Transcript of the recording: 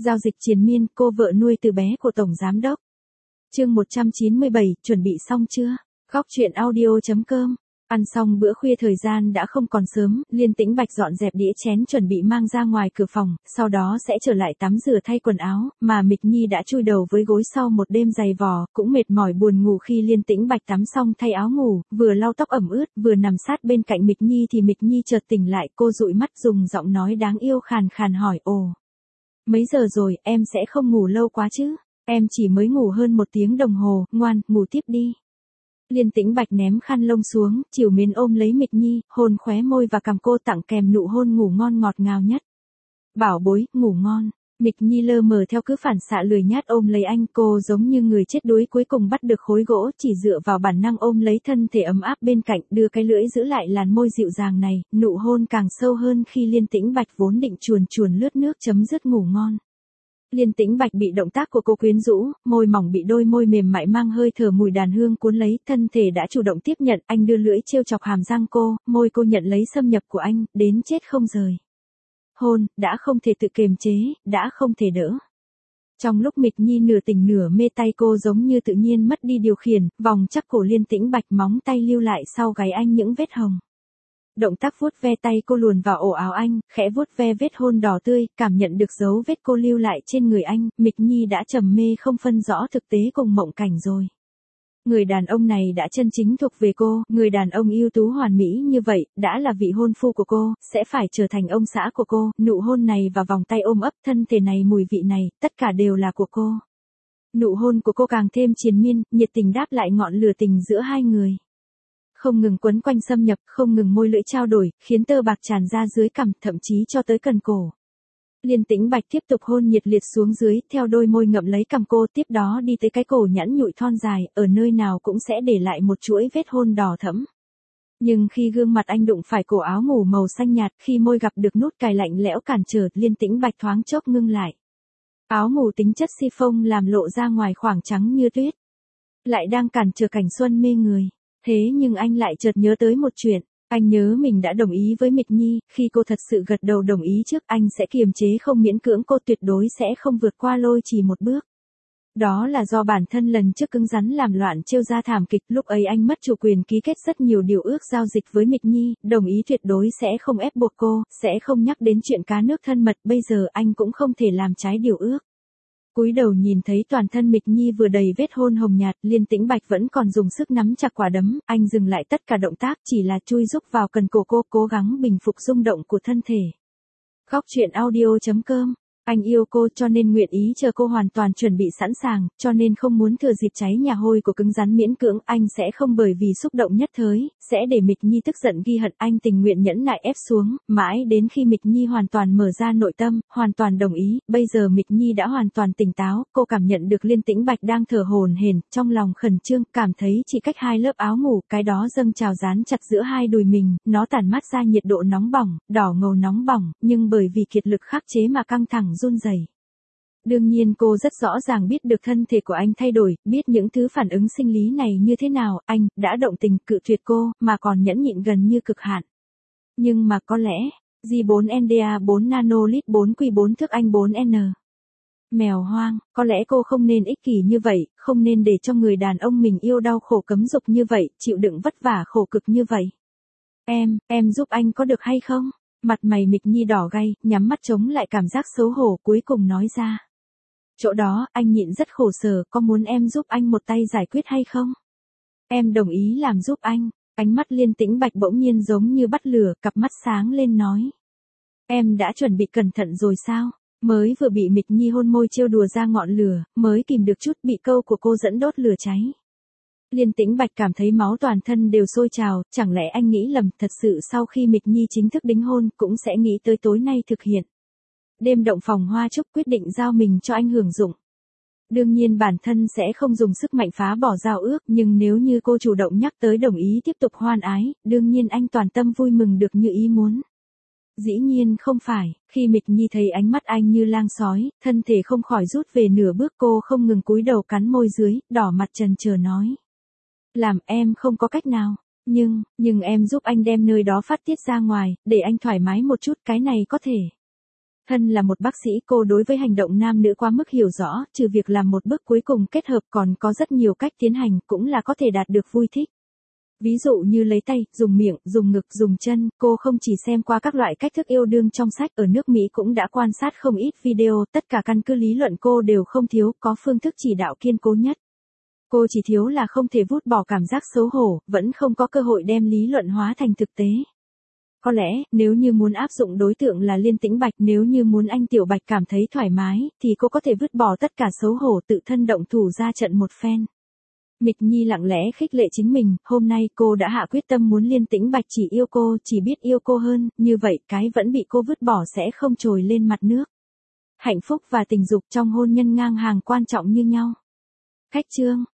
Giao dịch triền miên, cô vợ nuôi từ bé của Tổng Giám đốc. Chương 197, chuẩn bị xong chưa? Góc truyện audio.com. Ăn xong bữa khuya thời gian đã không còn sớm, Liên Tĩnh Bạch dọn dẹp đĩa chén chuẩn bị mang ra ngoài cửa phòng, sau đó sẽ trở lại tắm rửa thay quần áo, mà Mịch Nhi đã chui đầu với gối sau một đêm dày vò, cũng mệt mỏi buồn ngủ khi Liên Tĩnh Bạch tắm xong thay áo ngủ, vừa lau tóc ẩm ướt, vừa nằm sát bên cạnh Mịch Nhi thì Mịch Nhi chợt tỉnh lại, cô dụi mắt dùng giọng nói đáng yêu khàn khàn hỏi: "Ồ, mấy giờ rồi, em sẽ không ngủ lâu quá chứ?" "Em chỉ mới ngủ hơn 1 tiếng đồng hồ, ngoan, ngủ tiếp đi." Liên Tĩnh Bạch ném khăn lông xuống, trìu mến ôm lấy Mịch Nhi, hôn khóe môi và cằm cô, tặng kèm nụ hôn ngủ ngon ngọt ngào nhất. "Bảo bối, ngủ ngon." Mịch Nhi lơ mờ theo cứ phản xạ lười nhác ôm lấy anh, cô giống như người chết đuối cuối cùng bắt được khối gỗ, chỉ dựa vào bản năng ôm lấy thân thể ấm áp bên cạnh, đưa cái lưỡi giữ lại làn môi dịu dàng này, nụ hôn càng sâu hơn khi Liên Tĩnh Bạch vốn định chuồn chuồn lướt nước chấm dứt ngủ ngon. Liên Tĩnh Bạch bị động tác của cô quyến rũ, môi mỏng bị đôi môi mềm mại mang hơi thở mùi đàn hương cuốn lấy, thân thể đã chủ động tiếp nhận, anh đưa lưỡi trêu chọc hàm răng cô, môi cô nhận lấy xâm nhập của anh, đến chết không rời. Hôn, đã không thể tự kiềm chế, đã không thể đỡ. Trong lúc Mịch Nhi nửa tỉnh nửa mê, tay cô giống như tự nhiên mất đi điều khiển, vòng chắc cổ Liên Tĩnh Bạch, móng tay lưu lại sau gáy anh những vết hồng. Động tác vuốt ve tay cô luồn vào ổ áo anh, khẽ vuốt ve vết hôn đỏ tươi, cảm nhận được dấu vết cô lưu lại trên người anh, Mịch Nhi đã trầm mê không phân rõ thực tế cùng mộng cảnh rồi. Người đàn ông này đã chân chính thuộc về cô, người đàn ông ưu tú hoàn mỹ như vậy, đã là vị hôn phu của cô, sẽ phải trở thành ông xã của cô, nụ hôn này và vòng tay ôm ấp, thân thể này, mùi vị này, tất cả đều là của cô. Nụ hôn của cô càng thêm triền miên, nhiệt tình đáp lại ngọn lửa tình giữa hai người. Không ngừng quấn quanh xâm nhập, không ngừng môi lưỡi trao đổi, khiến tơ bạc tràn ra dưới cằm, thậm chí cho tới cần cổ. Liên Tĩnh Bạch tiếp tục hôn nhiệt liệt xuống dưới, theo đôi môi ngậm lấy cằm cô, tiếp đó đi tới cái cổ nhẵn nhụi thon dài, ở nơi nào cũng sẽ để lại một chuỗi vết hôn đỏ thẫm. Nhưng khi gương mặt anh đụng phải cổ áo ngủ màu xanh nhạt, khi môi gặp được nút cài lạnh lẽo cản trở, Liên Tĩnh Bạch thoáng chốc ngưng lại. Áo ngủ tính chất siphon làm lộ ra ngoài khoảng trắng như tuyết, lại đang cản trở cảnh xuân mê người. Thế nhưng anh lại chợt nhớ tới một chuyện, anh nhớ mình đã đồng ý với Mịch Nhi, khi cô thật sự gật đầu đồng ý trước, anh sẽ kiềm chế không miễn cưỡng cô, tuyệt đối sẽ không vượt qua lôi chỉ một bước. Đó là do bản thân lần trước cứng rắn làm loạn trêu ra thảm kịch, lúc ấy anh mất chủ quyền ký kết rất nhiều điều ước giao dịch với Mịch Nhi, đồng ý tuyệt đối sẽ không ép buộc cô, sẽ không nhắc đến chuyện cá nước thân mật, bây giờ anh cũng không thể làm trái điều ước. Cúi đầu nhìn thấy toàn thân Mịch Nhi vừa đầy vết hôn hồng nhạt, Liên Tĩnh Bạch vẫn còn dùng sức nắm chặt quả đấm, anh dừng lại tất cả động tác, chỉ là chui rúc vào cần cổ cô, cố gắng bình phục rung động của thân thể. Góc truyện audio.com. Anh yêu cô cho nên nguyện ý chờ cô hoàn toàn chuẩn bị sẵn sàng, cho nên không muốn thừa dịp cháy nhà hôi của cứng rắn miễn cưỡng, anh sẽ không bởi vì xúc động nhất thời, sẽ để Mịch Nhi tức giận ghi hận, anh tình nguyện nhẫn nại ép xuống, mãi đến khi Mịch Nhi hoàn toàn mở ra nội tâm, hoàn toàn đồng ý, bây giờ Mịch Nhi đã hoàn toàn tỉnh táo, cô cảm nhận được Liên Tĩnh Bạch đang thở hổn hển, trong lòng khẩn trương, cảm thấy chỉ cách 2 lớp áo ngủ, cái đó dâng trào dán chặt giữa hai đùi mình, nó tản mát ra nhiệt độ nóng bỏng, đỏ ngầu nóng bỏng, nhưng bởi vì kiệt lực khắc chế mà căng thẳng run rẩy. Đương nhiên cô rất rõ ràng biết được thân thể của anh thay đổi, biết những thứ phản ứng sinh lý này như thế nào, anh đã động tình cự tuyệt cô, mà còn nhẫn nhịn gần như cực hạn. Nhưng mà có lẽ, J4NDA 4 nanolit 4Q4 thước Anh 4N. Mèo hoang, có lẽ cô không nên ích kỷ như vậy, không nên để cho người đàn ông mình yêu đau khổ cấm dục như vậy, chịu đựng vất vả khổ cực như vậy. Em giúp anh có được hay không? Mặt mày Mịch Nhi đỏ gay, nhắm mắt chống lại cảm giác xấu hổ, cuối cùng nói ra. Chỗ đó, anh nhịn rất khổ sở, có muốn em giúp anh một tay giải quyết hay không? Em đồng ý làm giúp anh. Ánh mắt Liên Tĩnh Bạch bỗng nhiên giống như bắt lửa, cặp mắt sáng lên nói. Em đã chuẩn bị cẩn thận rồi sao? Mới vừa bị Mịch Nhi hôn môi trêu đùa ra ngọn lửa, mới kìm được chút, bị câu của cô dẫn đốt lửa cháy. Liên Tĩnh Bạch cảm thấy máu toàn thân đều sôi trào, chẳng lẽ anh nghĩ lầm, thật sự sau khi Mịch Nhi chính thức đính hôn, cũng sẽ nghĩ tới tối nay thực hiện. Đêm động phòng hoa trúc, quyết định giao mình cho anh hưởng dụng. Đương nhiên bản thân sẽ không dùng sức mạnh phá bỏ giao ước, nhưng nếu như cô chủ động nhắc tới đồng ý tiếp tục hoan ái, đương nhiên anh toàn tâm vui mừng được như ý muốn. Dĩ nhiên không phải, khi Mịch Nhi thấy ánh mắt anh như lang sói, thân thể không khỏi rút về nửa bước, cô không ngừng cúi đầu cắn môi dưới, đỏ mặt trần chờ nói. Làm em không có cách nào, nhưng em giúp anh đem nơi đó phát tiết ra ngoài, để anh thoải mái một chút, cái này có thể. Thân là một bác sĩ, cô đối với hành động nam nữ quá mức hiểu rõ, trừ việc làm một bước cuối cùng kết hợp còn có rất nhiều cách tiến hành cũng là có thể đạt được vui thích. Ví dụ như lấy tay, dùng miệng, dùng ngực, dùng chân, cô không chỉ xem qua các loại cách thức yêu đương trong sách, ở nước Mỹ cũng đã quan sát không ít video, tất cả căn cứ lý luận cô đều không thiếu, có phương thức chỉ đạo kiên cố nhất. Cô chỉ thiếu là không thể vút bỏ cảm giác xấu hổ, vẫn không có cơ hội đem lý luận hóa thành thực tế. Có lẽ, nếu như muốn áp dụng đối tượng là Liên Tĩnh Bạch, nếu như muốn anh Tiểu Bạch cảm thấy thoải mái, thì cô có thể vứt bỏ tất cả xấu hổ tự thân động thủ ra trận một phen. Mịch Nhi lặng lẽ khích lệ chính mình, hôm nay cô đã hạ quyết tâm muốn Liên Tĩnh Bạch chỉ yêu cô, chỉ biết yêu cô hơn, như vậy cái vẫn bị cô vứt bỏ sẽ không trồi lên mặt nước. Hạnh phúc và tình dục trong hôn nhân ngang hàng quan trọng như nhau. Khách chương